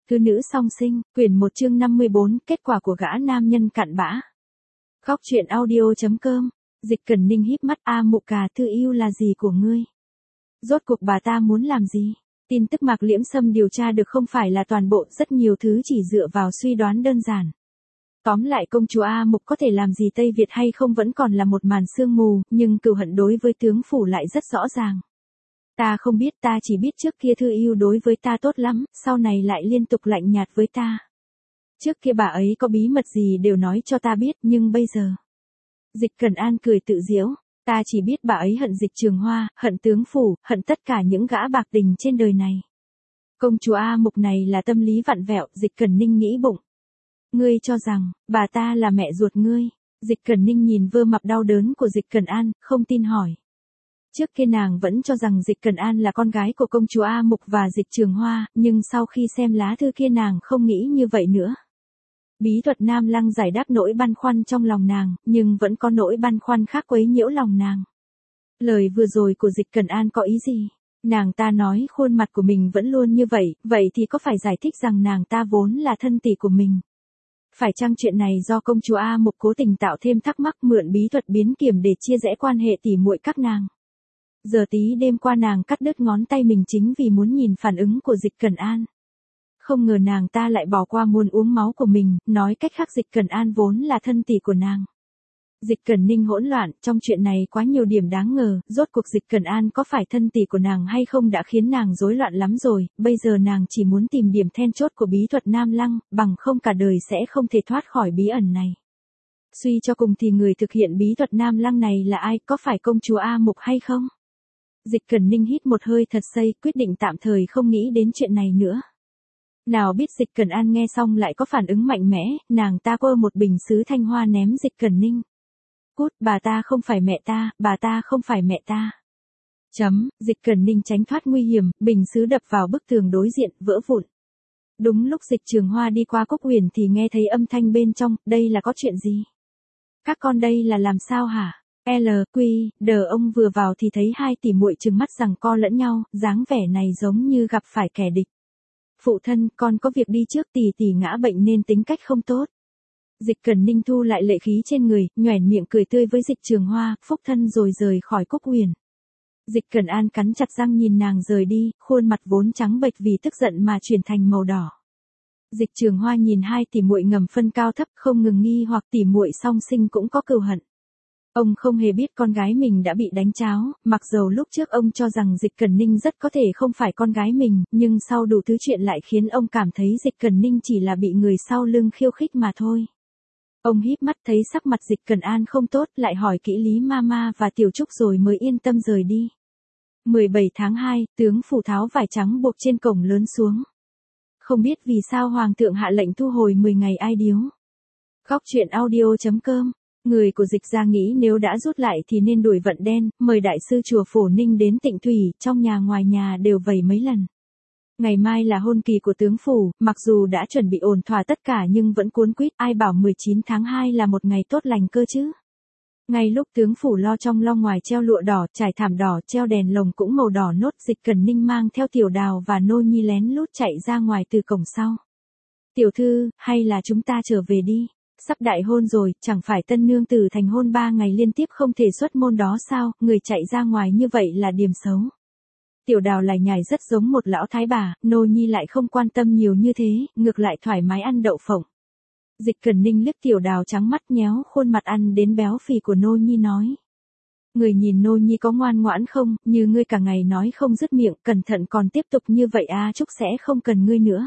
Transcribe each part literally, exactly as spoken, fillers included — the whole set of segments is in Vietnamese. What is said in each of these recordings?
Thư nữ song sinh, quyển một chương năm mươi bốn, kết quả của gã nam nhân cặn bã. Góc truyện audio.com, Dịch Cẩn Ninh híp mắt. A Mục Cà, Thư yêu là gì của ngươi? Rốt cuộc bà ta muốn làm gì? Tin tức Mạc Liễm Sâm điều tra được không phải là toàn bộ, rất nhiều thứ chỉ dựa vào suy đoán đơn giản. Tóm lại công chúa A Mục có thể làm gì Tây Việt hay không vẫn còn là một màn sương mù, nhưng cừu hận đối với tướng phủ lại rất rõ ràng. Ta không biết, ta chỉ biết trước kia Thư yêu đối với ta tốt lắm, sau này lại liên tục lạnh nhạt với ta. Trước kia bà ấy có bí mật gì đều nói cho ta biết, nhưng bây giờ... Dịch Cẩn An cười tự giễu, ta chỉ biết bà ấy hận Dịch Trường Hoa, hận tướng phủ, hận tất cả những gã bạc tình trên đời này. Công chúa A Mục này là tâm lý vặn vẹo, Dịch Cẩn Ninh nghĩ bụng. Ngươi cho rằng, bà ta là mẹ ruột ngươi. Dịch Cẩn Ninh nhìn vơ mặt đau đớn của Dịch Cẩn An, không tin hỏi. Trước kia nàng vẫn cho rằng Dịch Cẩn An là con gái của công chúa A Mục và Dịch Trường Hoa, nhưng sau khi xem lá thư kia nàng không nghĩ như vậy nữa. Bí thuật Nam Lăng giải đáp nỗi băn khoăn trong lòng nàng, nhưng vẫn có nỗi băn khoăn khác quấy nhiễu lòng nàng. Lời vừa rồi của Dịch Cẩn An có ý gì? Nàng ta nói khuôn mặt của mình vẫn luôn như vậy, vậy thì có phải giải thích rằng nàng ta vốn là thân tỷ của mình? Phải chăng chuyện này do công chúa A Mục cố tình tạo thêm thắc mắc, mượn bí thuật biến kiểm để chia rẽ quan hệ tỉ muội các nàng? Giờ tí đêm qua nàng cắt đứt ngón tay mình chính vì muốn nhìn phản ứng của Dịch Cẩn An. Không ngờ nàng ta lại bỏ qua muốn uống máu của mình, nói cách khác Dịch Cẩn An vốn là thân tỷ của nàng. Dịch Cẩn Ninh hỗn loạn, trong chuyện này quá nhiều điểm đáng ngờ, rốt cuộc Dịch Cẩn An có phải thân tỷ của nàng hay không đã khiến nàng rối loạn lắm rồi, bây giờ nàng chỉ muốn tìm điểm then chốt của bí thuật Nam Lăng, bằng không cả đời sẽ không thể thoát khỏi bí ẩn này. Suy cho cùng thì người thực hiện bí thuật Nam Lăng này là ai, có phải công chúa A Mục hay không? Dịch Cẩn Ninh hít một hơi thật sâu, quyết định tạm thời không nghĩ đến chuyện này nữa. Nào biết Dịch Cẩn An nghe xong lại có phản ứng mạnh mẽ, nàng ta quơ một bình sứ thanh hoa ném Dịch Cẩn Ninh. Cút, bà ta không phải mẹ ta, bà ta không phải mẹ ta. Chấm, Dịch Cẩn Ninh tránh thoát nguy hiểm, bình sứ đập vào bức tường đối diện, vỡ vụn. Đúng lúc Dịch Trường Hoa đi qua Cốc Huyền thì nghe thấy âm thanh bên trong, đây là có chuyện gì? Các con đây là làm sao hả? L, Q, D ông vừa vào thì thấy hai tỷ muội trừng mắt giằng co lẫn nhau, dáng vẻ này giống như gặp phải kẻ địch. Phụ thân, con có việc đi trước, tỷ tỷ ngã bệnh nên tính cách không tốt. Dịch Cẩn Ninh thu lại lệ khí trên người, nhoẻn miệng cười tươi với Dịch Trường Hoa, phúc thân rồi rời khỏi Cốc Huyền. Dịch Cẩn An cắn chặt răng nhìn nàng rời đi, khuôn mặt vốn trắng bệch vì tức giận mà chuyển thành màu đỏ. Dịch Trường Hoa nhìn hai tỷ muội ngầm phân cao thấp, không ngừng nghi hoặc tỷ muội song sinh cũng có cừu hận. Ông không hề biết con gái mình đã bị đánh cháo, mặc dầu lúc trước ông cho rằng Dịch Cẩn Ninh rất có thể không phải con gái mình, nhưng sau đủ thứ chuyện lại khiến ông cảm thấy Dịch Cẩn Ninh chỉ là bị người sau lưng khiêu khích mà thôi. Ông híp mắt thấy sắc mặt Dịch Cẩn An không tốt, lại hỏi kỹ Lý Mama và Tiểu Trúc rồi mới yên tâm rời đi. mười bảy tháng hai, tướng phủ tháo vải trắng buộc trên cổng lớn xuống. Không biết vì sao Hoàng thượng hạ lệnh thu hồi mười ngày ai điếu. Góc truyện audio.com. Người của Dịch gia nghĩ nếu đã rút lại thì nên đuổi vận đen, mời đại sư chùa Phổ Ninh đến Tịnh Thủy, trong nhà ngoài nhà đều vầy mấy lần. Ngày mai là hôn kỳ của tướng phủ, mặc dù đã chuẩn bị ổn thỏa tất cả nhưng vẫn cuốn quýt, ai bảo mười chín tháng hai là một ngày tốt lành cơ chứ. Ngay lúc tướng phủ lo trong lo ngoài treo lụa đỏ, trải thảm đỏ, treo đèn lồng cũng màu đỏ nốt, Dịch Cẩn Ninh mang theo Tiểu Đào và Nô Nhi lén lút chạy ra ngoài từ cổng sau. Tiểu thư, hay là chúng ta trở về đi? Sắp đại hôn rồi, chẳng phải tân nương tử thành hôn ba ngày liên tiếp không thể xuất môn đó sao, người chạy ra ngoài như vậy là điểm xấu. Tiểu Đào lải nhải rất giống một lão thái bà, Nô Nhi lại không quan tâm nhiều như thế, ngược lại thoải mái ăn đậu phộng. Dịch Cẩn Ninh liếc Tiểu Đào trắng mắt nhéo khuôn mặt ăn đến béo phì của Nô Nhi nói. Người nhìn Nô Nhi có ngoan ngoãn không, như ngươi cả ngày nói không dứt miệng, cẩn thận còn tiếp tục như vậy A Trúc sẽ không cần ngươi nữa.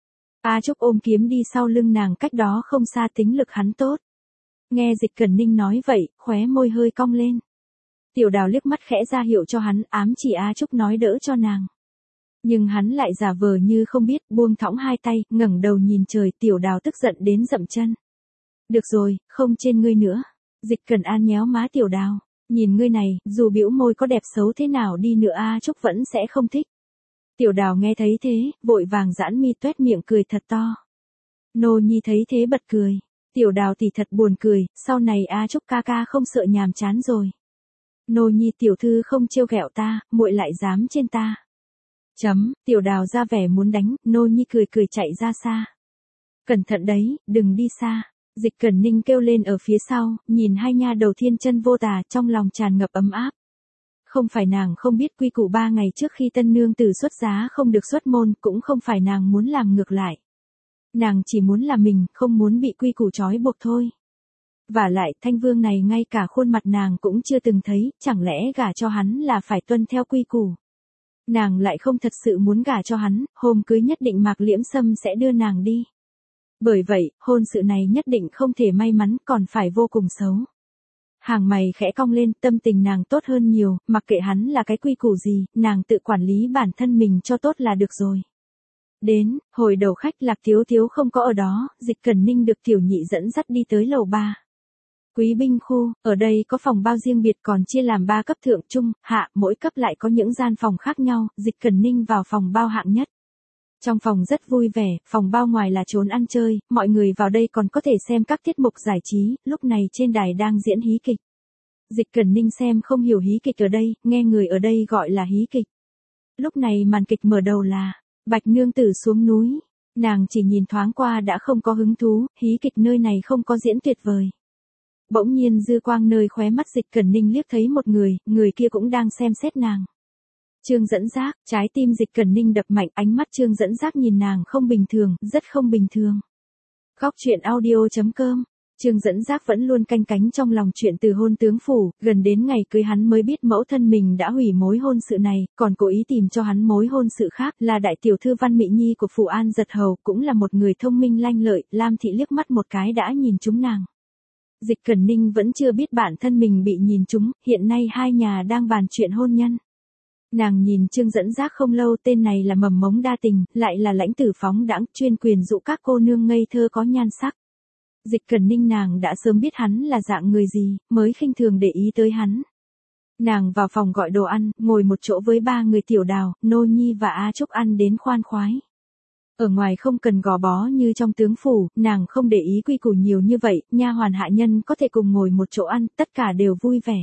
A Trúc ôm kiếm đi sau lưng nàng cách đó không xa, tính lực hắn tốt. Nghe Dịch Cẩn Ninh nói vậy, khóe môi hơi cong lên. Tiểu Đào liếc mắt khẽ ra hiệu cho hắn, ám chỉ A Trúc nói đỡ cho nàng. Nhưng hắn lại giả vờ như không biết, buông thõng hai tay, ngẩng đầu nhìn trời. Tiểu Đào tức giận đến dậm chân. Được rồi, không trên ngươi nữa. Dịch Cẩn An nhéo má Tiểu Đào. Nhìn ngươi này, dù bĩu môi có đẹp xấu thế nào đi nữa A Trúc vẫn sẽ không thích. Tiểu Đào nghe thấy thế, vội vàng giãn mi tuét miệng cười thật to. Nô Nhi thấy thế bật cười. Tiểu Đào thì thật buồn cười, sau này A Trúc ca ca không sợ nhàm chán rồi. Nô Nhi tiểu thư không trêu ghẹo ta, muội lại dám trên ta. Chấm, tiểu đào ra vẻ muốn đánh, Nô Nhi cười cười chạy ra xa. Cẩn thận đấy, đừng đi xa. Dịch Cẩn Ninh kêu lên ở phía sau, nhìn hai nha đầu thiên chân vô tà trong lòng tràn ngập ấm áp. Không phải nàng không biết quy củ ba ngày trước khi tân nương tử xuất giá không được xuất môn, cũng không phải nàng muốn làm ngược lại. Nàng chỉ muốn là mình, không muốn bị quy củ trói buộc thôi. Và lại, Thanh Vương này ngay cả khuôn mặt nàng cũng chưa từng thấy, chẳng lẽ gả cho hắn là phải tuân theo quy củ. Nàng lại không thật sự muốn gả cho hắn, hôm cưới nhất định Mạc Liễm Sâm sẽ đưa nàng đi. Bởi vậy, hôn sự này nhất định không thể may mắn, còn phải vô cùng xấu. Hàng mày khẽ cong lên, tâm tình nàng tốt hơn nhiều, mặc kệ hắn là cái quy củ gì, nàng tự quản lý bản thân mình cho tốt là được rồi. Đến, hồi đầu khách Lạc Thiếu Thiếu không có ở đó, Dịch Cẩn Ninh được tiểu nhị dẫn dắt đi tới lầu ba. Quý binh khu, ở đây có phòng bao riêng biệt còn chia làm ba cấp thượng trung, hạ, mỗi cấp lại có những gian phòng khác nhau, Dịch Cẩn Ninh vào phòng bao hạng nhất. Trong phòng rất vui vẻ, phòng bao ngoài là trốn ăn chơi, mọi người vào đây còn có thể xem các tiết mục giải trí, lúc này trên đài đang diễn hí kịch. Dịch Cẩn Ninh xem không hiểu hí kịch ở đây, nghe người ở đây gọi là hí kịch. Lúc này màn kịch mở đầu là Bạch Nương Tử xuống núi, nàng chỉ nhìn thoáng qua đã không có hứng thú, hí kịch nơi này không có diễn tuyệt vời. Bỗng nhiên dư quang nơi khóe mắt Dịch Cẩn Ninh liếc thấy một người, người kia cũng đang xem xét nàng. Trương Dẫn Giác, trái tim Dịch Cẩn Ninh đập mạnh, ánh mắt Trương Dẫn Giác nhìn nàng không bình thường, rất không bình thường. Góc truyện audio chấm com. Trương Dẫn Giác vẫn luôn canh cánh trong lòng chuyện từ hôn tướng phủ, gần đến ngày cưới hắn mới biết mẫu thân mình đã hủy mối hôn sự này, còn cố ý tìm cho hắn mối hôn sự khác, là đại tiểu thư Văn Mị Nhi của Phủ An Giật Hầu, cũng là một người thông minh lanh lợi, Lam Thị liếc mắt một cái đã nhìn trúng nàng. Dịch Cẩn Ninh vẫn chưa biết bản thân mình bị nhìn trúng, hiện nay hai nhà đang bàn chuyện hôn nhân. Nàng nhìn Trương Dẫn Giác không lâu, tên này là mầm mống đa tình, lại là lãnh tử phóng đãng, chuyên quyền dụ các cô nương ngây thơ có nhan sắc. Dịch Cẩn Ninh nàng đã sớm biết hắn là dạng người gì, mới khinh thường để ý tới hắn. Nàng vào phòng gọi đồ ăn, ngồi một chỗ với ba người tiểu đào, Nô Nhi và A Trúc ăn đến khoan khoái. Ở ngoài không cần gò bó như trong tướng phủ, nàng không để ý quy củ nhiều như vậy, nha hoàn hạ nhân có thể cùng ngồi một chỗ ăn, tất cả đều vui vẻ.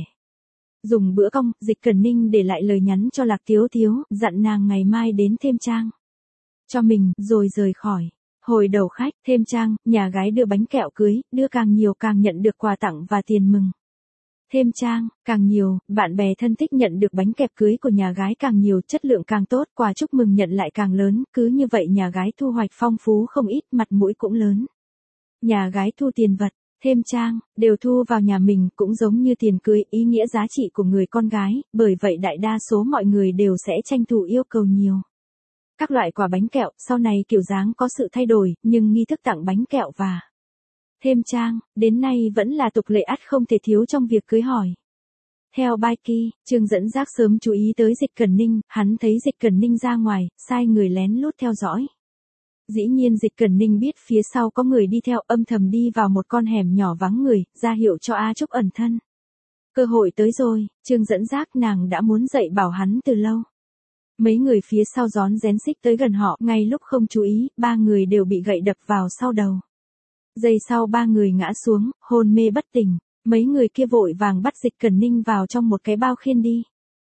Dùng bữa cong, Dịch Cẩn Ninh để lại lời nhắn cho Lạc Thiếu Thiếu, dặn nàng ngày mai đến thêm trang cho mình, rồi rời khỏi. Hồi đầu khách, thêm trang, nhà gái đưa bánh kẹo cưới, đưa càng nhiều càng nhận được quà tặng và tiền mừng. Thêm trang, càng nhiều, bạn bè thân thích nhận được bánh kẹp cưới của nhà gái càng nhiều, chất lượng càng tốt, quà chúc mừng nhận lại càng lớn, cứ như vậy nhà gái thu hoạch phong phú không ít, mặt mũi cũng lớn. Nhà gái thu tiền vật, thêm trang, đều thu vào nhà mình, cũng giống như tiền cưới, ý nghĩa giá trị của người con gái, bởi vậy đại đa số mọi người đều sẽ tranh thủ yêu cầu nhiều. Các loại quà bánh kẹo, sau này kiểu dáng có sự thay đổi, nhưng nghi thức tặng bánh kẹo và thêm trang, đến nay vẫn là tục lệ ắt không thể thiếu trong việc cưới hỏi. Theo Baiki, Trương Dẫn Giác sớm chú ý tới Dịch Cẩn Ninh, hắn thấy Dịch Cẩn Ninh ra ngoài, sai người lén lút theo dõi. Dĩ nhiên Dịch Cẩn Ninh biết phía sau có người đi theo, âm thầm đi vào một con hẻm nhỏ vắng người, ra hiệu cho A Trúc ẩn thân. Cơ hội tới rồi, Trương Dẫn Giác nàng đã muốn dạy bảo hắn từ lâu. Mấy người phía sau gión rén xích tới gần họ, ngay lúc không chú ý, ba người đều bị gậy đập vào sau đầu. Giây sau ba người ngã xuống, hôn mê bất tỉnh, mấy người kia vội vàng bắt Dịch Cẩn Ninh vào trong một cái bao khiên đi.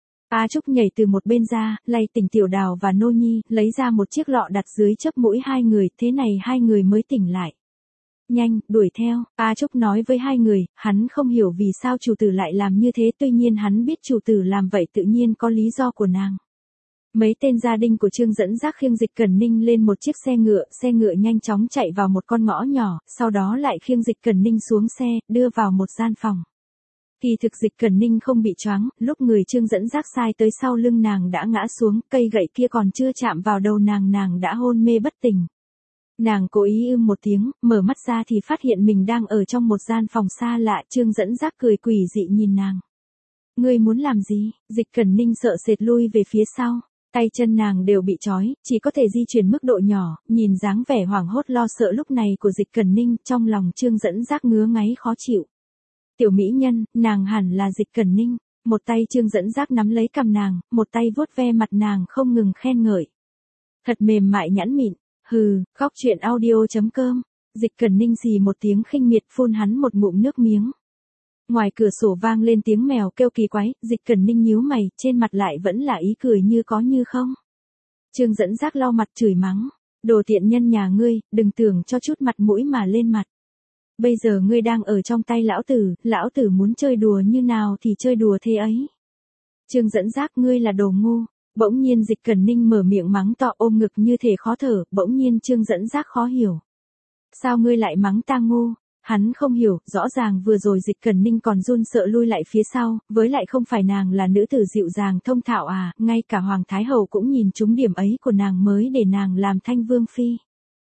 A Trúc nhảy từ một bên ra, lay tỉnh tiểu đào và Nô Nhi, lấy ra một chiếc lọ đặt dưới chớp mũi hai người, thế này hai người mới tỉnh lại. Nhanh, đuổi theo, A Trúc nói với hai người, hắn không hiểu vì sao chủ tử lại làm như thế, tuy nhiên hắn biết chủ tử làm vậy tự nhiên có lý do của nàng. Mấy tên gia đình của Trương Dẫn Giác khiêng Dịch Cẩn Ninh lên một chiếc xe ngựa, xe ngựa nhanh chóng chạy vào một con ngõ nhỏ, sau đó lại khiêng Dịch Cẩn Ninh xuống xe, đưa vào một gian phòng. Kỳ thực Dịch Cẩn Ninh không bị choáng, lúc người Trương Dẫn Giác sai tới sau lưng nàng đã ngã xuống, cây gậy kia còn chưa chạm vào đầu nàng nàng đã hôn mê bất tỉnh. Nàng cố ý ưm một tiếng, mở mắt ra thì phát hiện mình đang ở trong một gian phòng xa lạ, Trương Dẫn Giác cười quỷ dị nhìn nàng. Ngươi muốn làm gì? Dịch Cẩn Ninh sợ sệt lui về phía sau. Tay chân nàng đều bị trói, chỉ có thể di chuyển mức độ nhỏ, nhìn dáng vẻ hoảng hốt lo sợ lúc này của Dịch Cẩn Ninh, trong lòng Trương Dẫn Giác ngứa ngáy khó chịu. Tiểu mỹ nhân, nàng hẳn là Dịch Cẩn Ninh, một tay Trương Dẫn Giác nắm lấy cằm nàng, một tay vuốt ve mặt nàng không ngừng khen ngợi. Thật mềm mại nhẵn mịn, hừ, góc truyện audio chấm com, Dịch Cẩn Ninh xì một tiếng khinh miệt phun hắn một ngụm nước miếng. Ngoài cửa sổ vang lên tiếng mèo kêu kỳ quái, Dịch Cẩn Ninh nhíu mày, trên mặt lại vẫn là ý cười như có như không. Trương Dẫn Giác lau mặt chửi mắng. Đồ tiện nhân nhà ngươi, đừng tưởng cho chút mặt mũi mà lên mặt. Bây giờ ngươi đang ở trong tay lão tử, lão tử muốn chơi đùa như nào thì chơi đùa thế ấy. Trương Dẫn Giác, ngươi là đồ ngu. Bỗng nhiên Dịch Cẩn Ninh mở miệng mắng to, ôm ngực như thể khó thở, bỗng nhiên Trương Dẫn Giác khó hiểu. Sao ngươi lại mắng ta ngu? Hắn không hiểu, rõ ràng vừa rồi Dịch Cẩn Ninh còn run sợ lui lại phía sau, với lại không phải nàng là nữ tử dịu dàng thông thạo à, ngay cả Hoàng Thái Hậu cũng nhìn trúng điểm ấy của nàng mới để nàng làm Thanh Vương Phi.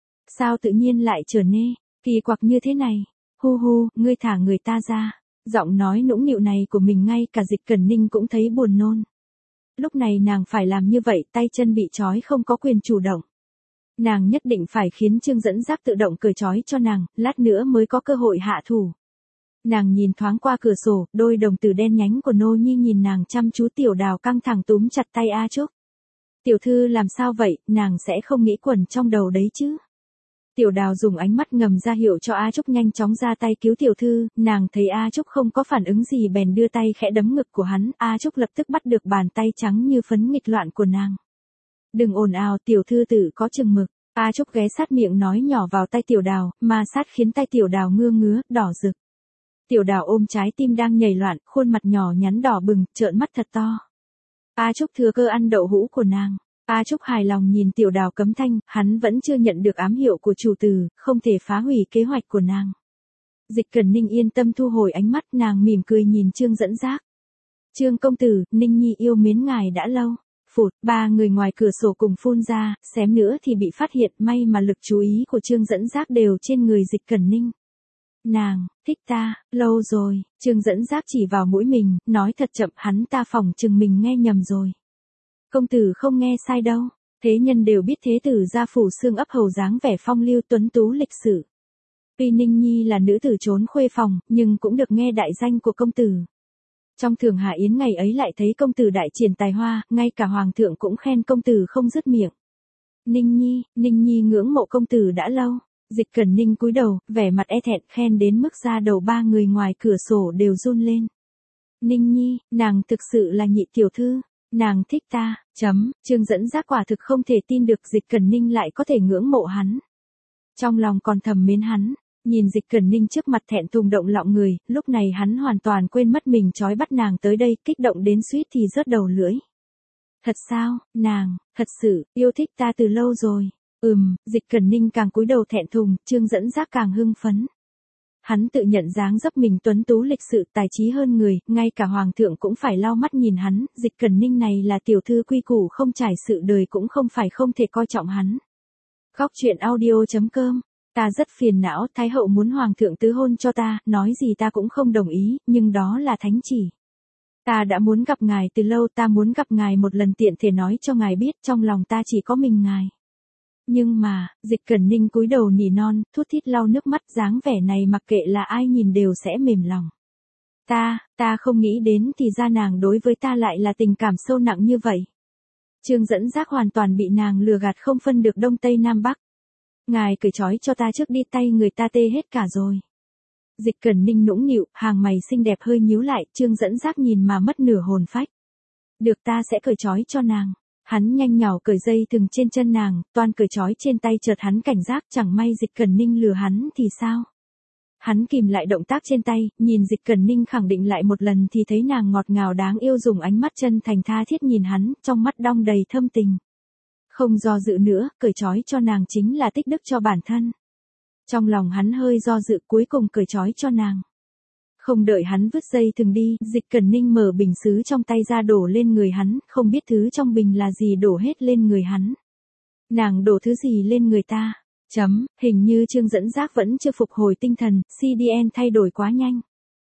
Sao tự nhiên lại trở nên kỳ quặc như thế này? Hu hu, ngươi thả người ta ra. Giọng nói nũng nịu này của mình ngay cả Dịch Cẩn Ninh cũng thấy buồn nôn. Lúc này nàng phải làm như vậy, tay chân bị trói không có quyền chủ động. Nàng nhất định phải khiến Trương Dẫn Giác tự động cởi trói cho nàng, lát nữa mới có cơ hội hạ thủ. Nàng nhìn thoáng qua cửa sổ, đôi đồng tử đen nhánh của Nô Nhi nhìn nàng chăm chú. Tiểu Đào căng thẳng túm chặt tay A Trúc. Tiểu thư làm sao vậy, nàng sẽ không nghĩ quẩn trong đầu đấy chứ. Tiểu Đào dùng ánh mắt ngầm ra hiệu cho A Trúc nhanh chóng ra tay cứu tiểu thư, nàng thấy A Trúc không có phản ứng gì bèn đưa tay khẽ đấm ngực của hắn, A Trúc lập tức bắt được bàn tay trắng như phấn nghịch loạn của nàng. Đừng ồn ào, tiểu thư tử có chừng mực. A Trúc ghé sát miệng nói nhỏ vào tay Tiểu Đào, mà sát khiến tay Tiểu Đào ngưa ngứa, đỏ rực. Tiểu Đào ôm trái tim đang nhảy loạn, khuôn mặt nhỏ nhắn đỏ bừng, trợn mắt thật to. A Trúc thừa cơ ăn đậu hũ của nàng. A Trúc hài lòng nhìn Tiểu Đào cấm thanh, hắn vẫn chưa nhận được ám hiệu của chủ tử, không thể phá hủy kế hoạch của nàng. Dịch Cẩn Ninh yên tâm thu hồi ánh mắt, nàng mỉm cười nhìn Trương Dẫn Giác. Trương công tử, Ninh Nhi yêu mến ngài đã lâu. Phụt, ba người ngoài cửa sổ cùng phun ra, xém nữa thì bị phát hiện, may mà lực chú ý của Trương Dẫn Giác đều trên người Dịch Cẩn Ninh. Nàng, thích ta, lâu rồi, Trương Dẫn Giác chỉ vào mũi mình, nói thật chậm, hắn ta phỏng chừng mình nghe nhầm rồi. Công tử không nghe sai đâu, thế nhân đều biết thế tử gia phủ xương ấp hầu dáng vẻ phong lưu tuấn tú lịch sự. Tuy Ninh Nhi là nữ tử trốn khuê phòng, nhưng cũng được nghe đại danh của công tử. Trong Thường Hạ Yến ngày ấy lại thấy công tử đại triển tài hoa, ngay cả hoàng thượng cũng khen công tử không dứt miệng. Ninh Nhi, Ninh Nhi ngưỡng mộ công tử đã lâu. Dịch Cẩn Ninh cúi đầu, vẻ mặt e thẹn, khen đến mức da đầu ba người ngoài cửa sổ đều run lên. Ninh Nhi, nàng thực sự là nhị tiểu thư, nàng thích ta, chấm, Trương Dẫn Giác quả thực không thể tin được Dịch Cẩn Ninh lại có thể ngưỡng mộ hắn. Trong lòng còn thầm mến hắn. Nhìn Dịch Cẩn Ninh trước mặt thẹn thùng động lọng người, lúc này hắn hoàn toàn quên mất mình trói bắt nàng tới đây, kích động đến suýt thì rớt đầu lưỡi. Thật sao, nàng, thật sự, yêu thích ta từ lâu rồi. Ừm, Dịch Cẩn Ninh càng cúi đầu thẹn thùng, Trương Dẫn Giác càng hưng phấn. Hắn tự nhận dáng dấp mình tuấn tú lịch sự, tài trí hơn người, ngay cả hoàng thượng cũng phải lau mắt nhìn hắn, Dịch Cẩn Ninh này là tiểu thư quy củ không trải sự đời cũng không phải không thể coi trọng hắn. Góc truyện audio chấm com. Ta rất phiền não, Thái hậu muốn hoàng thượng tứ hôn cho ta, nói gì ta cũng không đồng ý, nhưng đó là thánh chỉ. Ta đã muốn gặp ngài từ lâu, ta muốn gặp ngài một lần tiện thể nói cho ngài biết trong lòng ta chỉ có mình ngài. Nhưng mà, Dịch Cẩn Ninh cúi đầu nỉ non, thút thít lau nước mắt, dáng vẻ này mặc kệ là ai nhìn đều sẽ mềm lòng. Ta, ta không nghĩ đến thì ra nàng đối với ta lại là tình cảm sâu nặng như vậy. Trương Dẫn Giác hoàn toàn bị nàng lừa gạt không phân được đông tây nam bắc. Ngài cởi trói cho ta trước đi, tay người ta tê hết cả rồi. Dịch Cẩn Ninh nũng nịu, hàng mày xinh đẹp hơi nhíu lại, Trương Dẫn Giác nhìn mà mất nửa hồn phách. Được, ta sẽ cởi trói cho nàng. Hắn nhanh nhảu cởi dây thừng trên chân nàng, toan cởi trói trên tay, chợt hắn cảnh giác, chẳng may Dịch Cẩn Ninh lừa hắn thì sao? Hắn kìm lại động tác trên tay, nhìn Dịch Cẩn Ninh khẳng định lại một lần thì thấy nàng ngọt ngào đáng yêu dùng ánh mắt chân thành tha thiết nhìn hắn, trong mắt đong đầy thâm tình. Không do dự nữa, cởi trói cho nàng chính là tích đức cho bản thân. Trong lòng hắn hơi do dự, cuối cùng cởi trói cho nàng. Không đợi hắn vứt dây thừng đi, Dịch Cẩn Ninh mở bình sứ trong tay ra đổ lên người hắn, không biết thứ trong bình là gì đổ hết lên người hắn. Nàng đổ thứ gì lên người ta? Chấm, hình như Trương Dẫn Giác vẫn chưa phục hồi tinh thần, xê đê en thay đổi quá nhanh.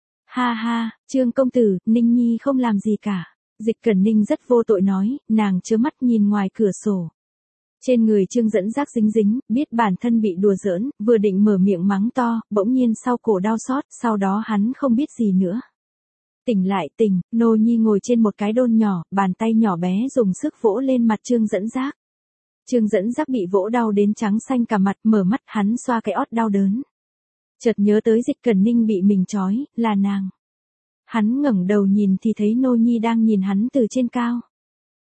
Ha ha, Trương công tử, Ninh Nhi không làm gì cả. Dịch Cẩn Ninh rất vô tội nói, nàng trớ mắt nhìn ngoài cửa sổ. Trên người Trương Dẫn Giác dính dính, biết bản thân bị đùa giỡn, vừa định mở miệng mắng to, bỗng nhiên sau cổ đau xót, sau đó hắn không biết gì nữa. Tỉnh lại tỉnh, Nô Nhi ngồi trên một cái đôn nhỏ, bàn tay nhỏ bé dùng sức vỗ lên mặt Trương Dẫn Giác. Trương Dẫn Giác bị vỗ đau đến trắng xanh cả mặt, mở mắt hắn xoa cái ót đau đớn. Chợt nhớ tới Dịch Cẩn Ninh bị mình trói, là nàng. Hắn ngẩng đầu nhìn thì thấy Nô Nhi đang nhìn hắn từ trên cao.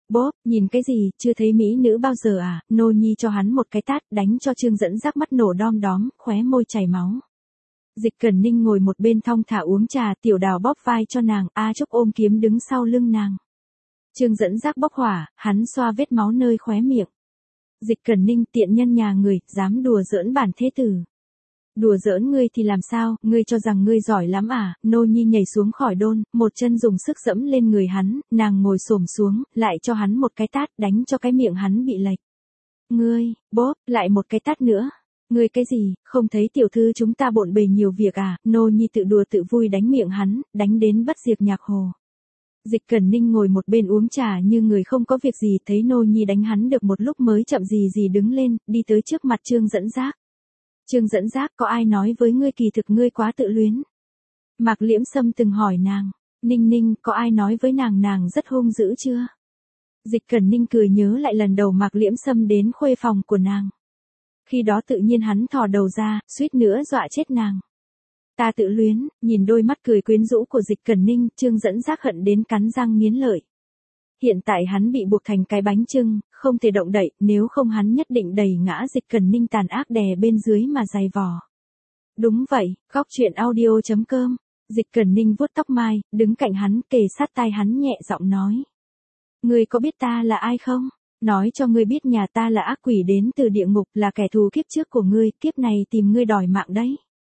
Bốp, nhìn cái gì, chưa thấy mỹ nữ bao giờ à, Nô Nhi cho hắn một cái tát, đánh cho Trương Dẫn Giác mắt nổ đom đóm, khóe môi chảy máu. Dịch Cẩn Ninh ngồi một bên thong thả uống trà, Tiểu Đào bóp vai cho nàng, A Trúc ôm kiếm đứng sau lưng nàng. Trương Dẫn Giác bốc hỏa, hắn xoa vết máu nơi khóe miệng. Dịch Cẩn Ninh, tiện nhân nhà người, dám đùa giỡn bản thế tử. Đùa giỡn ngươi thì làm sao, ngươi cho rằng ngươi giỏi lắm à, Nô Nhi nhảy xuống khỏi đôn, một chân dùng sức dẫm lên người hắn, nàng ngồi xổm xuống, lại cho hắn một cái tát, đánh cho cái miệng hắn bị lệch. Ngươi, bốp, lại một cái tát nữa. Ngươi cái gì, không thấy tiểu thư chúng ta bộn bề nhiều việc à, Nô Nhi tự đùa tự vui đánh miệng hắn, đánh đến bất diệt nhạc hồ. Dịch Cẩn Ninh ngồi một bên uống trà như người không có việc gì, thấy Nô Nhi đánh hắn được một lúc mới chậm gì gì đứng lên, đi tới trước mặt Trương Dẫn Giác. Trương Dẫn Giác, có ai nói với ngươi kỳ thực ngươi quá tự luyến? Mạc Liễm Sâm từng hỏi nàng. Ninh Ninh, có ai nói với nàng nàng rất hung dữ chưa? Dịch Cẩn Ninh cười nhớ lại lần đầu Mạc Liễm Sâm đến khuê phòng của nàng. Khi đó tự nhiên hắn thò đầu ra, suýt nữa dọa chết nàng. Ta tự luyến, nhìn đôi mắt cười quyến rũ của Dịch Cẩn Ninh, Trương Dẫn Giác hận đến cắn răng nghiến lợi. Hiện tại hắn bị buộc thành cái bánh chưng, không thể động đậy, nếu không hắn nhất định đẩy ngã Dịch Cẩn Ninh tàn ác đè bên dưới mà giày vò. Đúng vậy, góc truyện audio chấm com. Dịch Cẩn Ninh vuốt tóc mai, đứng cạnh hắn, kề sát tai hắn nhẹ giọng nói. Ngươi có biết ta là ai không? Nói cho ngươi biết nhà ta là ác quỷ đến từ địa ngục, là kẻ thù kiếp trước của ngươi, kiếp này tìm ngươi đòi mạng đấy.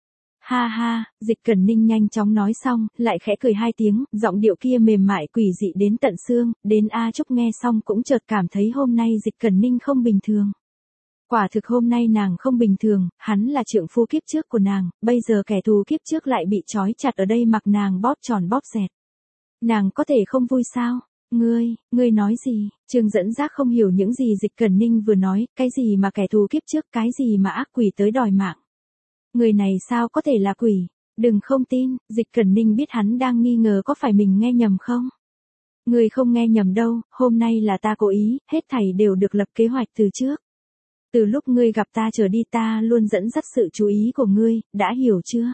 Ha ha, Dịch Cẩn Ninh nhanh chóng nói xong, lại khẽ cười hai tiếng, giọng điệu kia mềm mại quỷ dị đến tận xương, đến A Trúc nghe xong cũng chợt cảm thấy hôm nay Dịch Cẩn Ninh không bình thường. Quả thực hôm nay nàng không bình thường, hắn là trượng phu kiếp trước của nàng, bây giờ kẻ thù kiếp trước lại bị trói chặt ở đây mặc nàng bóp tròn bóp dẹt. Nàng có thể không vui sao? Ngươi, ngươi nói gì? Trương Dẫn Giác không hiểu những gì Dịch Cẩn Ninh vừa nói, cái gì mà kẻ thù kiếp trước, cái gì mà ác quỷ tới đòi mạng. Người này sao có thể là quỷ? Đừng không tin, Dịch Cẩn Ninh biết hắn đang nghi ngờ có phải mình nghe nhầm không? Người không nghe nhầm đâu, hôm nay là ta cố ý, hết thảy đều được lập kế hoạch từ trước. Từ lúc ngươi gặp ta trở đi ta luôn dẫn dắt sự chú ý của ngươi, đã hiểu chưa?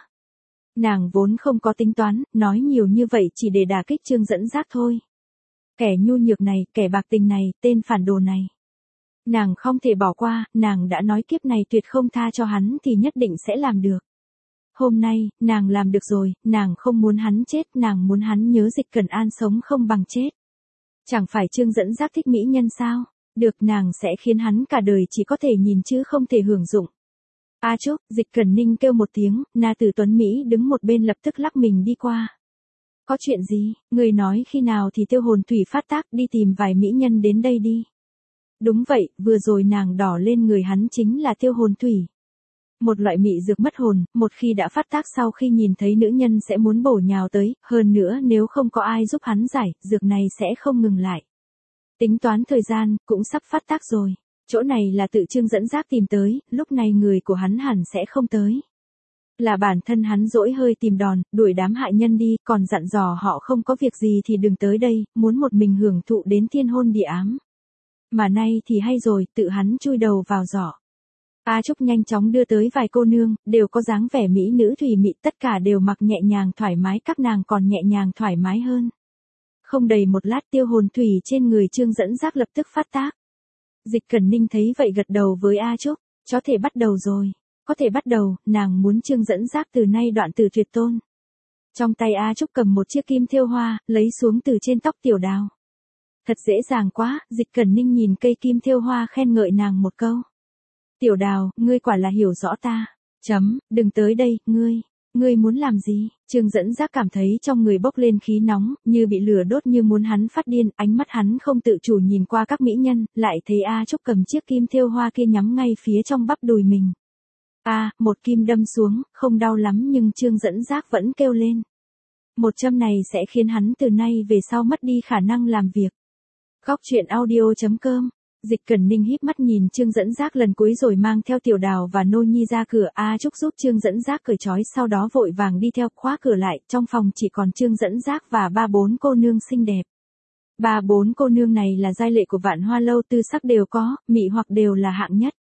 Nàng vốn không có tính toán, nói nhiều như vậy chỉ để đả kích Trương Dẫn Giác thôi. Kẻ nhu nhược này, kẻ bạc tình này, tên phản đồ này. Nàng không thể bỏ qua, nàng đã nói kiếp này tuyệt không tha cho hắn thì nhất định sẽ làm được. Hôm nay, nàng làm được rồi, nàng không muốn hắn chết, nàng muốn hắn nhớ Dịch Cẩn An sống không bằng chết. Chẳng phải Trương Dẫn Giác thích mỹ nhân sao? Được, nàng sẽ khiến hắn cả đời chỉ có thể nhìn chứ không thể hưởng dụng. A Trúc, Dịch Cẩn Ninh kêu một tiếng, Na Tử Tuấn Mỹ đứng một bên lập tức lắc mình đi qua. Có chuyện gì, người nói khi nào thì tiêu hồn thủy phát tác, đi tìm vài mỹ nhân đến đây đi. Đúng vậy, vừa rồi nàng đỏ lên người hắn chính là tiêu hồn thủy. Một loại mị dược mất hồn, một khi đã phát tác sau khi nhìn thấy nữ nhân sẽ muốn bổ nhào tới, hơn nữa nếu không có ai giúp hắn giải, dược này sẽ không ngừng lại. Tính toán thời gian, cũng sắp phát tác rồi. Chỗ này là tự Trương Dẫn Giác tìm tới, lúc này người của hắn hẳn sẽ không tới. Là bản thân hắn dỗi hơi tìm đòn, đuổi đám hại nhân đi, còn dặn dò họ không có việc gì thì đừng tới đây, muốn một mình hưởng thụ đến thiên hôn địa ám. Mà nay thì hay rồi, tự hắn chui đầu vào giỏ. A Trúc nhanh chóng đưa tới vài cô nương, đều có dáng vẻ mỹ nữ thủy mị, tất cả đều mặc nhẹ nhàng thoải mái, các nàng còn nhẹ nhàng thoải mái hơn. Không đầy một lát tiêu hồn thủy trên người Trương Dẫn Giác lập tức phát tác. Dịch Cẩn Ninh thấy vậy gật đầu với A Trúc, có thể bắt đầu rồi. Có thể bắt đầu, nàng muốn Trương Dẫn Giác từ nay đoạn tử tuyệt tôn. Trong tay A Trúc cầm một chiếc kim thêu hoa, lấy xuống từ trên tóc Tiểu Đào. Thật dễ dàng quá, Dịch Cẩn Ninh nhìn cây kim thêu hoa khen ngợi nàng một câu. Tiểu Đào, ngươi quả là hiểu rõ ta. Chấm, đừng tới đây, ngươi. Ngươi muốn làm gì? Trương Dẫn Giác cảm thấy trong người bốc lên khí nóng, như bị lửa đốt, như muốn hắn phát điên, ánh mắt hắn không tự chủ nhìn qua các mỹ nhân, lại thấy A Trúc cầm chiếc kim thêu hoa kia nhắm ngay phía trong bắp đùi mình. A, à, một kim đâm xuống, không đau lắm nhưng Trương Dẫn Giác vẫn kêu lên. Một châm này sẽ khiến hắn từ nay về sau mất đi khả năng làm việc. Góc truyện audio chấm com. Dịch Cẩn Ninh híp mắt nhìn Trương Dẫn Giác lần cuối rồi mang theo Tiểu Đào và Nô Nhi ra cửa. A Trúc giúp Trương Dẫn Giác cởi trói, sau đó vội vàng đi theo, khóa cửa lại, trong phòng chỉ còn Trương Dẫn Giác và ba bốn cô nương xinh đẹp. Ba bốn cô nương này là giai lệ của Vạn Hoa Lâu, tư sắc đều có, mị hoặc đều là hạng nhất.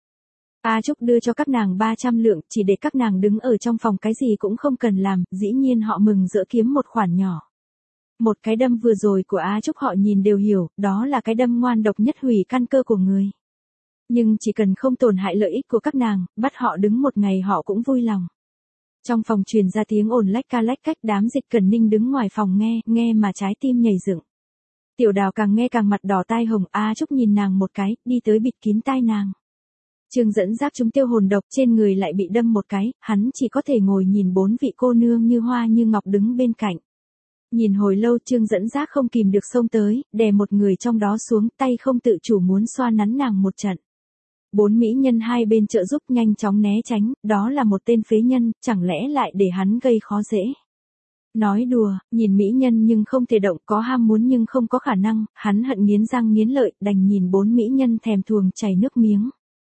A Trúc đưa cho các nàng ba trăm lượng, chỉ để các nàng đứng ở trong phòng, cái gì cũng không cần làm, dĩ nhiên họ mừng rỡ kiếm một khoản nhỏ. Một cái đâm vừa rồi của A Trúc họ nhìn đều hiểu, đó là cái đâm ngoan độc nhất hủy căn cơ của người. Nhưng chỉ cần không tổn hại lợi ích của các nàng, bắt họ đứng một ngày họ cũng vui lòng. Trong phòng truyền ra tiếng ồn lách ca lách cách, đám Dịch Cẩn Ninh đứng ngoài phòng nghe, nghe mà trái tim nhảy dựng. Tiểu Đào càng nghe càng mặt đỏ tai hồng, A Trúc nhìn nàng một cái, đi tới bịt kín tai nàng. Trương Dẫn Giác chúng tiêu hồn độc trên người lại bị đâm một cái, hắn chỉ có thể ngồi nhìn bốn vị cô nương như hoa như ngọc đứng bên cạnh. Nhìn hồi lâu Trương Dẫn Giác không kìm được xông tới, đè một người trong đó xuống, tay không tự chủ muốn xoa nắn nàng một trận. Bốn mỹ nhân hai bên trợ giúp nhanh chóng né tránh, đó là một tên phế nhân, chẳng lẽ lại để hắn gây khó dễ. Nói đùa, nhìn mỹ nhân nhưng không thể động, có ham muốn nhưng không có khả năng, hắn hận nghiến răng nghiến lợi, đành nhìn bốn mỹ nhân thèm thuồng chảy nước miếng.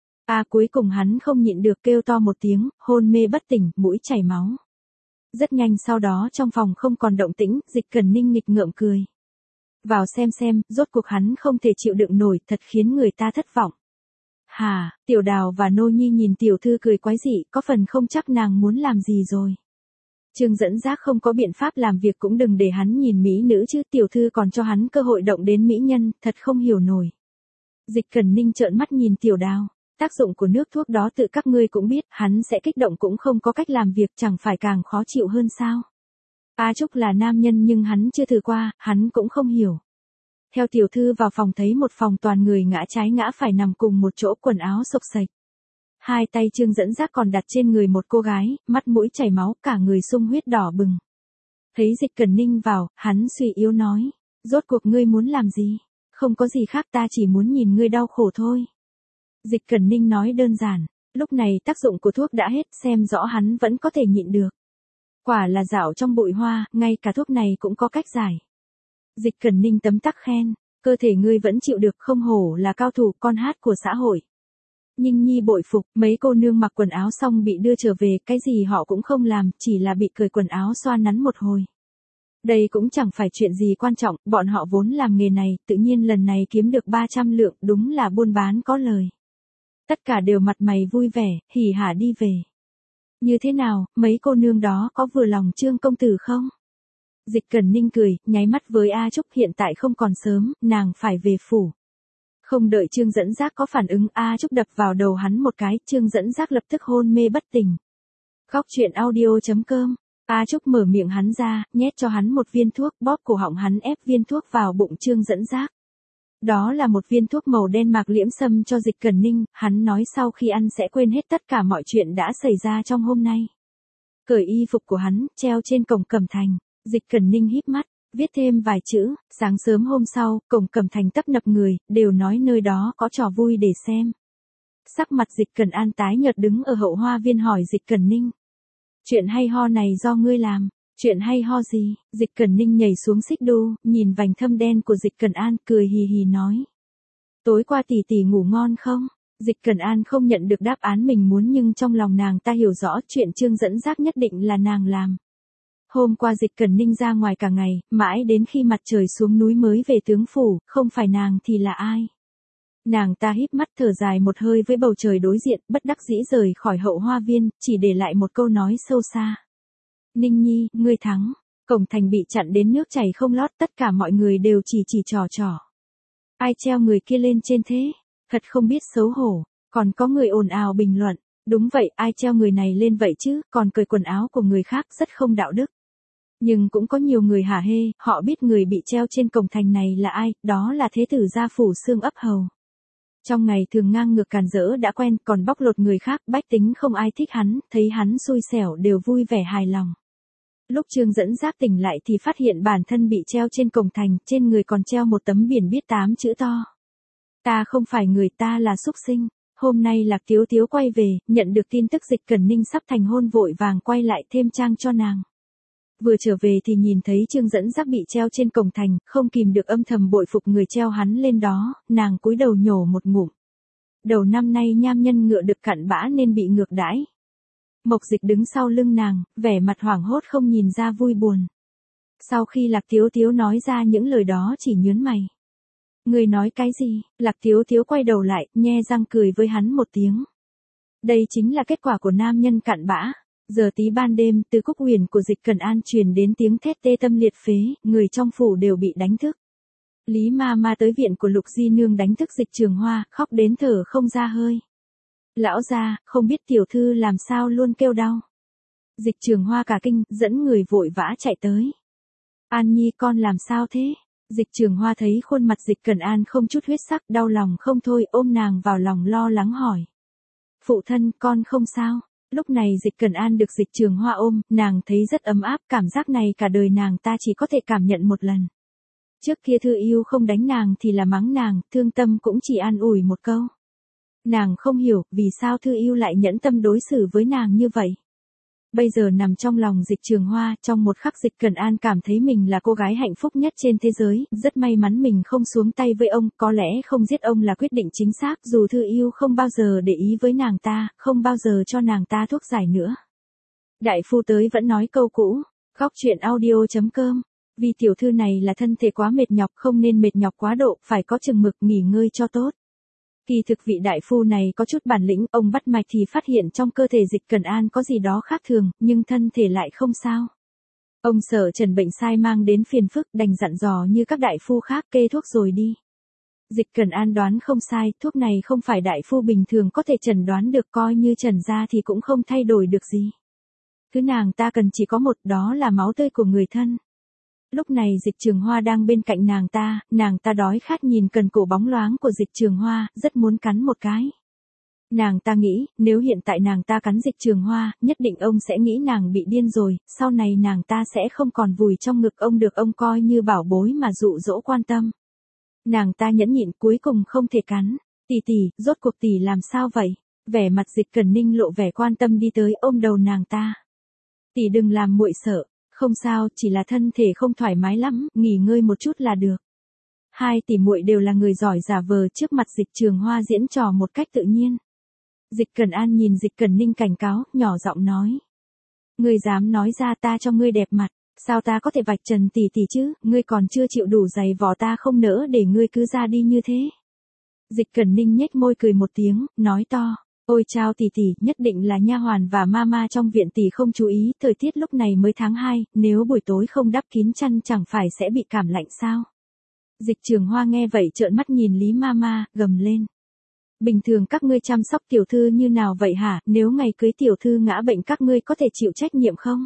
À cuối cùng hắn không nhịn được kêu to một tiếng, hôn mê bất tỉnh, mũi chảy máu. Rất nhanh sau đó trong phòng không còn động tĩnh, Dịch Cẩn Ninh nghịch ngợm cười. Vào xem xem, rốt cuộc hắn không thể chịu đựng nổi, thật khiến người ta thất vọng. Hà, Tiểu Đào và Nô Nhi nhìn tiểu thư cười quái dị, có phần không chắc nàng muốn làm gì rồi. Trương Dẫn Giác không có biện pháp làm việc cũng đừng để hắn nhìn mỹ nữ chứ, tiểu thư còn cho hắn cơ hội động đến mỹ nhân, thật không hiểu nổi. Dịch Cẩn Ninh trợn mắt nhìn Tiểu Đào, tác dụng của nước thuốc đó tự các ngươi cũng biết, hắn sẽ kích động cũng không có cách làm việc, chẳng phải càng khó chịu hơn sao. A Trúc là nam nhân nhưng hắn chưa thử qua, hắn cũng không hiểu. Theo tiểu thư vào phòng thấy một phòng toàn người ngã trái ngã phải nằm cùng một chỗ, quần áo xộc xệch. Hai tay Trương Dẫn Giác còn đặt trên người một cô gái, mắt mũi chảy máu, cả người sung huyết đỏ bừng. Thấy Dịch Cẩn Ninh vào, hắn suy yếu nói, rốt cuộc ngươi muốn làm gì? Không có gì khác, ta chỉ muốn nhìn ngươi đau khổ thôi. Dịch Cẩn Ninh nói đơn giản, lúc này tác dụng của thuốc đã hết, xem rõ hắn vẫn có thể nhịn được. Quả là dạo trong bụi hoa, ngay cả thuốc này cũng có cách giải. Dịch Cẩn Ninh tấm tắc khen, cơ thể ngươi vẫn chịu được, không hổ là cao thủ con hát của xã hội. Nhinh Nhi bội phục, mấy cô nương mặc quần áo xong bị đưa trở về, cái gì họ cũng không làm, chỉ là bị cởi quần áo xoa nắn một hồi. Đây cũng chẳng phải chuyện gì quan trọng, bọn họ vốn làm nghề này, tự nhiên lần này kiếm được ba trăm lượng, đúng là buôn bán có lời. Tất cả đều mặt mày vui vẻ, hỉ hả đi về. Như thế nào, mấy cô nương đó có vừa lòng Trương công tử không? Dịch Cẩn Ninh cười, nháy mắt với A Trúc, hiện tại không còn sớm, nàng phải về phủ. Không đợi Trương Dẫn Giác có phản ứng, A Trúc đập vào đầu hắn một cái, Trương Dẫn Giác lập tức hôn mê bất tỉnh. Khóc chuyện audio chấm com, A Trúc mở miệng hắn ra, nhét cho hắn một viên thuốc, bóp cổ họng hắn ép viên thuốc vào bụng Trương Dẫn Giác. Đó là một viên thuốc màu đen mạc liễm sâm cho Dịch Cẩn Ninh, hắn nói sau khi ăn sẽ quên hết tất cả mọi chuyện đã xảy ra trong hôm nay. Cởi y phục của hắn, treo trên cổng Cẩm Thành, Dịch Cẩn Ninh híp mắt, viết thêm vài chữ, sáng sớm hôm sau, cổng Cẩm Thành tấp nập người, đều nói nơi đó có trò vui để xem. Sắc mặt Dịch Cẩn An tái nhợt đứng ở hậu hoa viên hỏi Dịch Cẩn Ninh. Chuyện hay ho này do ngươi làm, chuyện hay ho gì? Dịch Cẩn Ninh nhảy xuống xích đu, nhìn vành thâm đen của Dịch Cẩn An, cười hì hì nói. Tối qua tỷ tỷ ngủ ngon không? Dịch Cẩn An không nhận được đáp án mình muốn nhưng trong lòng nàng ta hiểu rõ chuyện Trương Dẫn Giác nhất định là nàng làm. Hôm qua Dịch Cẩn Ninh ra ngoài cả ngày, mãi đến khi mặt trời xuống núi mới về tướng phủ, không phải nàng thì là ai? Nàng ta híp mắt thở dài một hơi với bầu trời đối diện, bất đắc dĩ rời khỏi hậu hoa viên, chỉ để lại một câu nói sâu xa. Ninh Nhi, ngươi thắng. Cổng thành bị chặn đến nước chảy không lót, tất cả mọi người đều chỉ chỉ trò trò. Ai treo người kia lên trên thế? Thật không biết xấu hổ. Còn có người ồn ào bình luận. Đúng vậy, ai treo người này lên vậy chứ, còn cởi quần áo của người khác rất không đạo đức. Nhưng cũng có nhiều người hả hê, họ biết người bị treo trên cổng thành này là ai, đó là thế tử gia phủ Xương Ấp Hầu. Trong ngày thường ngang ngược càn rỡ đã quen, còn bóc lột người khác, bách tính không ai thích hắn, thấy hắn xui xẻo đều vui vẻ hài lòng. Lúc Trương Dẫn Giác tỉnh lại thì phát hiện bản thân bị treo trên cổng thành, trên người còn treo một tấm biển viết tám chữ to. Ta không phải người, ta là súc sinh. Hôm nay Lạc Tiếu Tiếu quay về, nhận được tin tức Dịch Cẩn Ninh sắp thành hôn vội vàng quay lại thêm trang cho nàng. Vừa trở về thì nhìn thấy Trương Dẫn Giác bị treo trên cổng thành, không kìm được âm thầm bội phục người treo hắn lên đó, nàng cúi đầu nhổ một ngụm. Đầu năm nay nham nhân ngựa được cặn bã nên bị ngược đãi. Mộc Dịch đứng sau lưng nàng, vẻ mặt hoảng hốt không nhìn ra vui buồn. Sau khi Lạc Tiếu Tiếu nói ra những lời đó chỉ nhướng mày. Người nói cái gì? Lạc Tiếu Tiếu quay đầu lại, nhe răng cười với hắn một tiếng. Đây chính là kết quả của nam nhân cặn bã. Giờ tí ban đêm, từ Cúc Huyền của Dịch Cẩn An truyền đến tiếng thét tê tâm liệt phế, người trong phủ đều bị đánh thức. Lý ma ma tới viện của Lục Di Nương đánh thức Dịch Trường Hoa, khóc đến thở không ra hơi. Lão gia, không biết tiểu thư làm sao luôn kêu đau. Dịch Trường Hoa cả kinh, dẫn người vội vã chạy tới. An Nhi con làm sao thế? Dịch Trường Hoa thấy khuôn mặt Dịch Cẩn An không chút huyết sắc, đau lòng không thôi, ôm nàng vào lòng lo lắng hỏi. Phụ thân, con không sao. Lúc này Dịch Cẩn An được Dịch Trường Hoa ôm, nàng thấy rất ấm áp, cảm giác này cả đời nàng ta chỉ có thể cảm nhận một lần. Trước kia Thư Yêu không đánh nàng thì là mắng nàng, Thương Tâm cũng chỉ an ủi một câu. Nàng không hiểu, vì sao Thư Yêu lại nhẫn tâm đối xử với nàng như vậy. Bây giờ nằm trong lòng Dịch Trường Hoa, trong một khắc Dịch Cẩn An cảm thấy mình là cô gái hạnh phúc nhất trên thế giới, rất may mắn mình không xuống tay với ông, có lẽ không giết ông là quyết định chính xác, dù Thư Yêu không bao giờ để ý với nàng ta, không bao giờ cho nàng ta thuốc giải nữa. Đại phu tới vẫn nói câu cũ, góc truyện audio chấm com, vì tiểu thư này là thân thể quá mệt nhọc, không nên mệt nhọc quá độ, phải có chừng mực nghỉ ngơi cho tốt. Kỳ thực vị đại phu này có chút bản lĩnh, ông bắt mạch thì phát hiện trong cơ thể Dịch Cẩn An có gì đó khác thường, nhưng thân thể lại không sao. Ông sợ trần bệnh sai mang đến phiền phức, đành dặn dò như các đại phu khác kê thuốc rồi đi. Dịch Cẩn An đoán không sai, thuốc này không phải đại phu bình thường có thể chẩn đoán được, coi như trần ra thì cũng không thay đổi được gì. Thứ nàng ta cần chỉ có một, đó là máu tươi của người thân. Lúc này Dịch Trường Hoa đang bên cạnh nàng ta, nàng ta đói khát nhìn cần cổ bóng loáng của Dịch Trường Hoa, rất muốn cắn một cái. Nàng ta nghĩ, nếu hiện tại nàng ta cắn Dịch Trường Hoa, nhất định ông sẽ nghĩ nàng bị điên rồi, sau này nàng ta sẽ không còn vùi trong ngực ông được ông coi như bảo bối mà dụ dỗ quan tâm. Nàng ta nhẫn nhịn cuối cùng không thể cắn. Tỷ tỷ, rốt cuộc tỷ làm sao vậy? Vẻ mặt Dịch Cẩn Ninh lộ vẻ quan tâm đi tới ôm đầu nàng ta. Tỷ đừng làm muội sợ. Không sao, chỉ là thân thể không thoải mái lắm, nghỉ ngơi một chút là được. Hai tỷ muội đều là người giỏi giả vờ, trước mặt Dịch Trường Hoa diễn trò một cách tự nhiên. Dịch Cẩn An nhìn Dịch Cẩn Ninh cảnh cáo, nhỏ giọng nói. Ngươi dám nói ra ta cho ngươi đẹp mặt, sao ta có thể vạch trần tỷ tỷ chứ, ngươi còn chưa chịu đủ dày vò ta không nỡ để ngươi cứ ra đi như thế. Dịch Cẩn Ninh nhếch môi cười một tiếng, nói to. Ôi chao tỷ tỷ, nhất định là nha hoàn và mama trong viện tỷ không chú ý, thời tiết lúc này mới tháng hai, nếu buổi tối không đắp kín chăn chẳng phải sẽ bị cảm lạnh sao. Dịch Trường Hoa nghe vậy trợn mắt nhìn Lý mama, gầm lên. Bình thường các ngươi chăm sóc tiểu thư như nào vậy hả, nếu ngày cưới tiểu thư ngã bệnh các ngươi có thể chịu trách nhiệm không?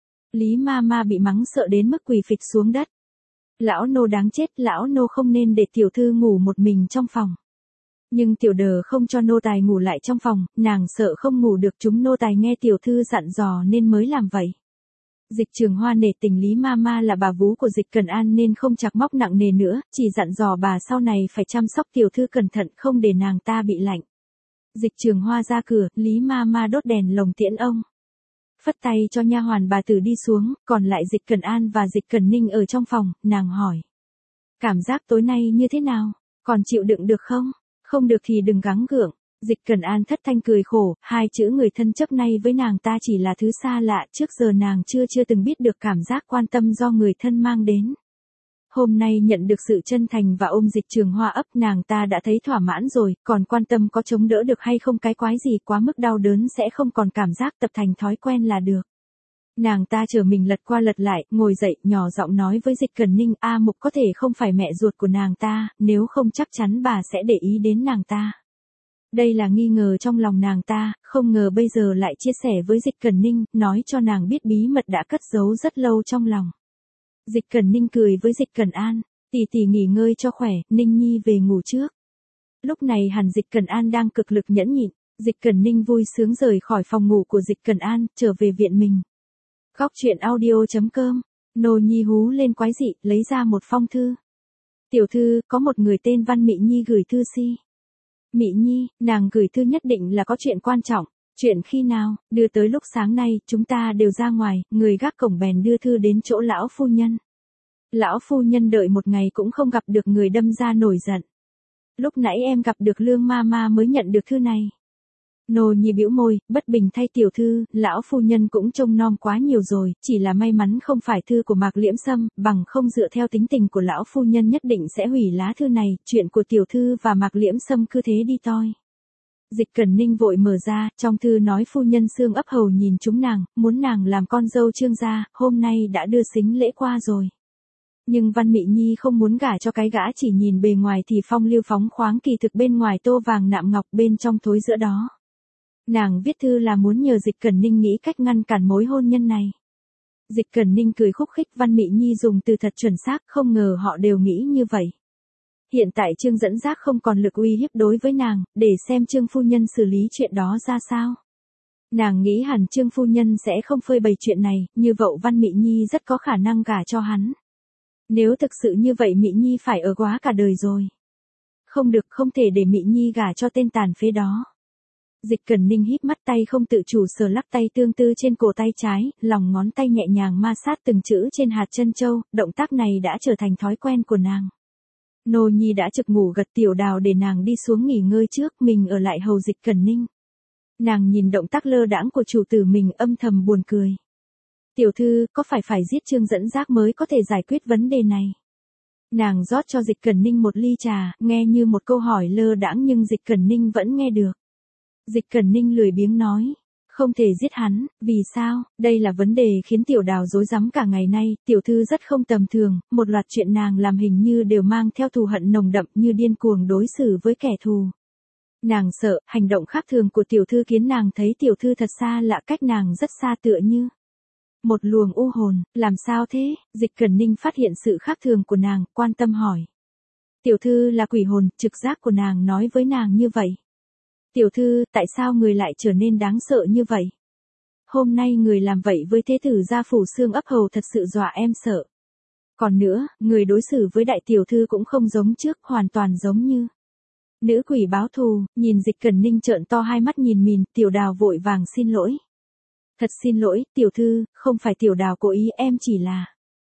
Lý mama bị mắng sợ đến mức quỳ phịch xuống đất. Lão nô đáng chết, lão nô không nên để tiểu thư ngủ một mình trong phòng. Nhưng tiểu đờ không cho nô tài ngủ lại trong phòng, nàng sợ không ngủ được, chúng nô tài nghe tiểu thư dặn dò nên mới làm vậy. Dịch Trường Hoa nể tình Lý mama là bà vú của Dịch Cẩn An nên không chạc móc nặng nề nữa, chỉ dặn dò bà sau này phải chăm sóc tiểu thư cẩn thận không để nàng ta bị lạnh. Dịch Trường Hoa ra cửa, Lý mama đốt đèn lồng tiễn ông. Phất tay cho nha hoàn bà tử đi xuống, còn lại Dịch Cẩn An và Dịch Cẩn Ninh ở trong phòng, nàng hỏi. Cảm giác tối nay như thế nào, còn chịu đựng được không? Không được thì đừng gắng gượng. Dịch Cẩn An thất thanh cười khổ, hai chữ người thân chấp nay với nàng ta chỉ là thứ xa lạ, trước giờ nàng chưa chưa từng biết được cảm giác quan tâm do người thân mang đến. Hôm nay nhận được sự chân thành và ôm Dịch Trường Hoa ấp, nàng ta đã thấy thỏa mãn rồi, còn quan tâm có chống đỡ được hay không cái quái gì, quá mức đau đớn sẽ không còn cảm giác, tập thành thói quen là được. Nàng ta chờ mình lật qua lật lại, ngồi dậy, nhỏ giọng nói với Dịch Cẩn Ninh, A Mục có thể không phải mẹ ruột của nàng ta, nếu không chắc chắn bà sẽ để ý đến nàng ta. Đây là nghi ngờ trong lòng nàng ta, không ngờ bây giờ lại chia sẻ với Dịch Cẩn Ninh, nói cho nàng biết bí mật đã cất giấu rất lâu trong lòng. Dịch Cẩn Ninh cười với Dịch Cẩn An, tỷ tỷ nghỉ ngơi cho khỏe, Ninh Nhi về ngủ trước. Lúc này hẳn Dịch Cẩn An đang cực lực nhẫn nhịn, Dịch Cẩn Ninh vui sướng rời khỏi phòng ngủ của Dịch Cẩn An, trở về viện mình. Góc truyện audio chấm com, Nô Nhi hú lên quái dị, lấy ra một phong thư. Tiểu thư, có một người tên Văn Mị Nhi gửi thư si. Mị Nhi, nàng gửi thư nhất định là có chuyện quan trọng. Chuyện khi nào, đưa tới lúc sáng nay, chúng ta đều ra ngoài, người gác cổng bèn đưa thư đến chỗ lão phu nhân. Lão phu nhân đợi một ngày cũng không gặp được người, đâm ra nổi giận. Lúc nãy em gặp được Lương ma ma mới nhận được thư này. Nô Nhi bĩu môi, bất bình thay tiểu thư, lão phu nhân cũng trông nom quá nhiều rồi, chỉ là may mắn không phải thư của Mạc Liễm Sâm, bằng không dựa theo tính tình của lão phu nhân nhất định sẽ hủy lá thư này, chuyện của tiểu thư và Mạc Liễm Sâm cứ thế đi toi. Dịch Cẩn Ninh vội mở ra, trong thư nói phu nhân xương ấp hầu nhìn chúng nàng, muốn nàng làm con dâu Trương gia, hôm nay đã đưa sính lễ qua rồi. Nhưng Văn Mị Nhi không muốn gả cho cái gã chỉ nhìn bề ngoài thì phong lưu phóng khoáng kỳ thực bên ngoài tô vàng nạm ngọc bên trong thối giữa đó. Nàng viết thư là muốn nhờ Dịch Cẩn Ninh nghĩ cách ngăn cản mối hôn nhân này. Dịch Cẩn Ninh cười khúc khích, Văn Mị Nhi dùng từ thật chuẩn xác, không ngờ họ đều nghĩ như vậy. Hiện tại Trương Dẫn Giác không còn lực uy hiếp đối với nàng, để xem Trương phu nhân xử lý chuyện đó ra sao. Nàng nghĩ hẳn Trương phu nhân sẽ không phơi bày chuyện này, như vậy Văn Mị Nhi rất có khả năng gả cho hắn. Nếu thực sự như vậy Mị Nhi phải ở quá cả đời rồi. Không được, không thể để Mị Nhi gả cho tên tàn phế đó. Dịch Cẩn Ninh híp mắt, tay không tự chủ sờ lắc tay tương tư trên cổ tay trái, lòng ngón tay nhẹ nhàng ma sát từng chữ trên hạt chân châu, động tác này đã trở thành thói quen của nàng. Nô Nhi đã trực ngủ gật, Tiểu Đào để nàng đi xuống nghỉ ngơi trước, mình ở lại hầu Dịch Cẩn Ninh. Nàng nhìn động tác lơ đãng của chủ tử mình âm thầm buồn cười. Tiểu thư, có phải phải giết Trương Dẫn Giác mới có thể giải quyết vấn đề này? Nàng rót cho Dịch Cẩn Ninh một ly trà, nghe như một câu hỏi lơ đãng nhưng Dịch Cẩn Ninh vẫn nghe được. Dịch Cẩn Ninh lười biếng nói, không thể giết hắn, vì sao? Đây là vấn đề khiến Tiểu Đào rối rắm cả ngày nay, tiểu thư rất không tầm thường, một loạt chuyện nàng làm hình như đều mang theo thù hận nồng đậm, như điên cuồng đối xử với kẻ thù. Nàng sợ, hành động khác thường của tiểu thư khiến nàng thấy tiểu thư thật xa lạ, cách nàng rất xa tựa như một luồng u hồn. Làm sao thế? Dịch Cẩn Ninh phát hiện sự khác thường của nàng, quan tâm hỏi. Tiểu thư là quỷ hồn, trực giác của nàng nói với nàng như vậy. Tiểu thư, tại sao người lại trở nên đáng sợ như vậy? Hôm nay người làm vậy với thế tử gia phủ xương ấp hầu thật sự dọa em sợ. Còn nữa, người đối xử với đại tiểu thư cũng không giống trước, hoàn toàn giống như nữ quỷ báo thù. Nhìn Dịch Cẩn Ninh trợn to hai mắt nhìn mìn, Tiểu Đào vội vàng xin lỗi. Thật xin lỗi, tiểu thư, không phải Tiểu Đào cố ý, em chỉ là...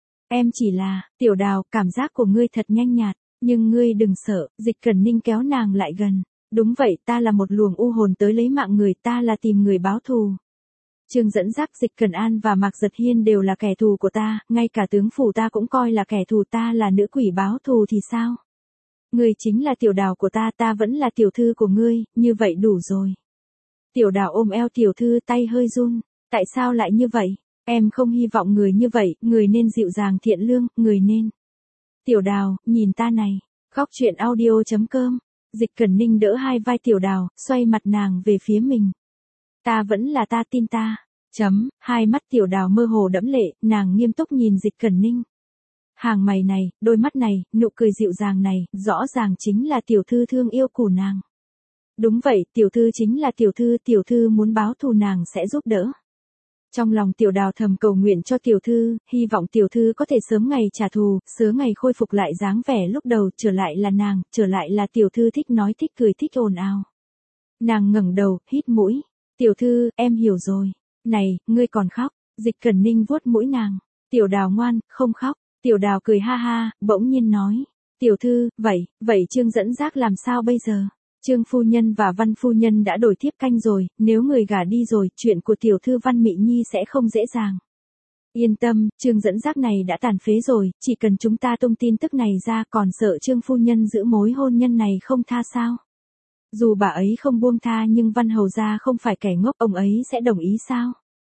Em chỉ là, Tiểu Đào, cảm giác của ngươi thật nhanh nhạt, nhưng ngươi đừng sợ. Dịch Cẩn Ninh kéo nàng lại gần. Đúng vậy, ta là một luồng u hồn tới lấy mạng người, ta là tìm người báo thù. Trương Dẫn Giác, Dịch Cẩn An và Mạc Giật Hiên đều là kẻ thù của ta, ngay cả tướng phủ ta cũng coi là kẻ thù, ta là nữ quỷ báo thù thì sao? Ngươi chính là Tiểu Đào của ta, ta vẫn là tiểu thư của ngươi, như vậy đủ rồi. Tiểu Đào ôm eo tiểu thư, tay hơi run, tại sao lại như vậy? Em không hy vọng người như vậy, người nên dịu dàng thiện lương, người nên... Tiểu Đào, nhìn ta này, khóc chuyện audio chấm com. Dịch Cẩn Ninh đỡ hai vai Tiểu Đào, xoay mặt nàng về phía mình. Ta vẫn là ta, tin ta. Chấm, hai mắt Tiểu Đào mơ hồ đẫm lệ, nàng nghiêm túc nhìn Dịch Cẩn Ninh. Hàng mày này, đôi mắt này, nụ cười dịu dàng này, rõ ràng chính là tiểu thư thương yêu của nàng. Đúng vậy, tiểu thư chính là tiểu thư, tiểu thư muốn báo thù nàng sẽ giúp đỡ. Trong lòng Tiểu Đào thầm cầu nguyện cho tiểu thư, hy vọng tiểu thư có thể sớm ngày trả thù, sớm ngày khôi phục lại dáng vẻ lúc đầu, trở lại là nàng, trở lại là tiểu thư thích nói thích cười thích ồn ào. Nàng ngẩng đầu, hít mũi. Tiểu thư, em hiểu rồi. Này, ngươi còn khóc. Dịch Cẩn Ninh vuốt mũi nàng. Tiểu Đào ngoan, không khóc. Tiểu Đào cười ha ha, bỗng nhiên nói. Tiểu thư, vậy, vậy Trương Dẫn Giác làm sao bây giờ? Trương phu nhân và Văn phu nhân đã đổi thiếp canh rồi, nếu người gả đi rồi, chuyện của tiểu thư Văn Mị Nhi sẽ không dễ dàng. Yên tâm, Trương Dẫn Giác này đã tàn phế rồi, chỉ cần chúng ta tung tin tức này ra, còn sợ Trương phu nhân giữ mối hôn nhân này không tha sao? Dù bà ấy không buông tha nhưng Văn hầu gia không phải kẻ ngốc, ông ấy sẽ đồng ý sao?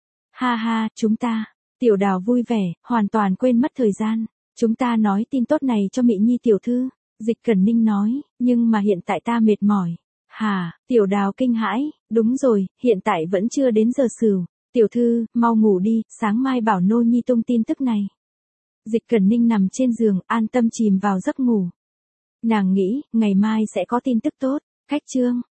Ha ha, chúng ta, Tiểu Đào vui vẻ, hoàn toàn quên mất thời gian. Chúng ta nói tin tốt này cho Mị Nhi tiểu thư. Dịch Cẩn Ninh nói, nhưng mà hiện tại ta mệt mỏi. Hả, Tiểu Đào kinh hãi, đúng rồi, hiện tại vẫn chưa đến giờ sửu. Tiểu thư, mau ngủ đi, sáng mai bảo Nô Nhi tung tin tức này. Dịch Cẩn Ninh nằm trên giường, an tâm chìm vào giấc ngủ. Nàng nghĩ, ngày mai sẽ có tin tức tốt. Khách chương.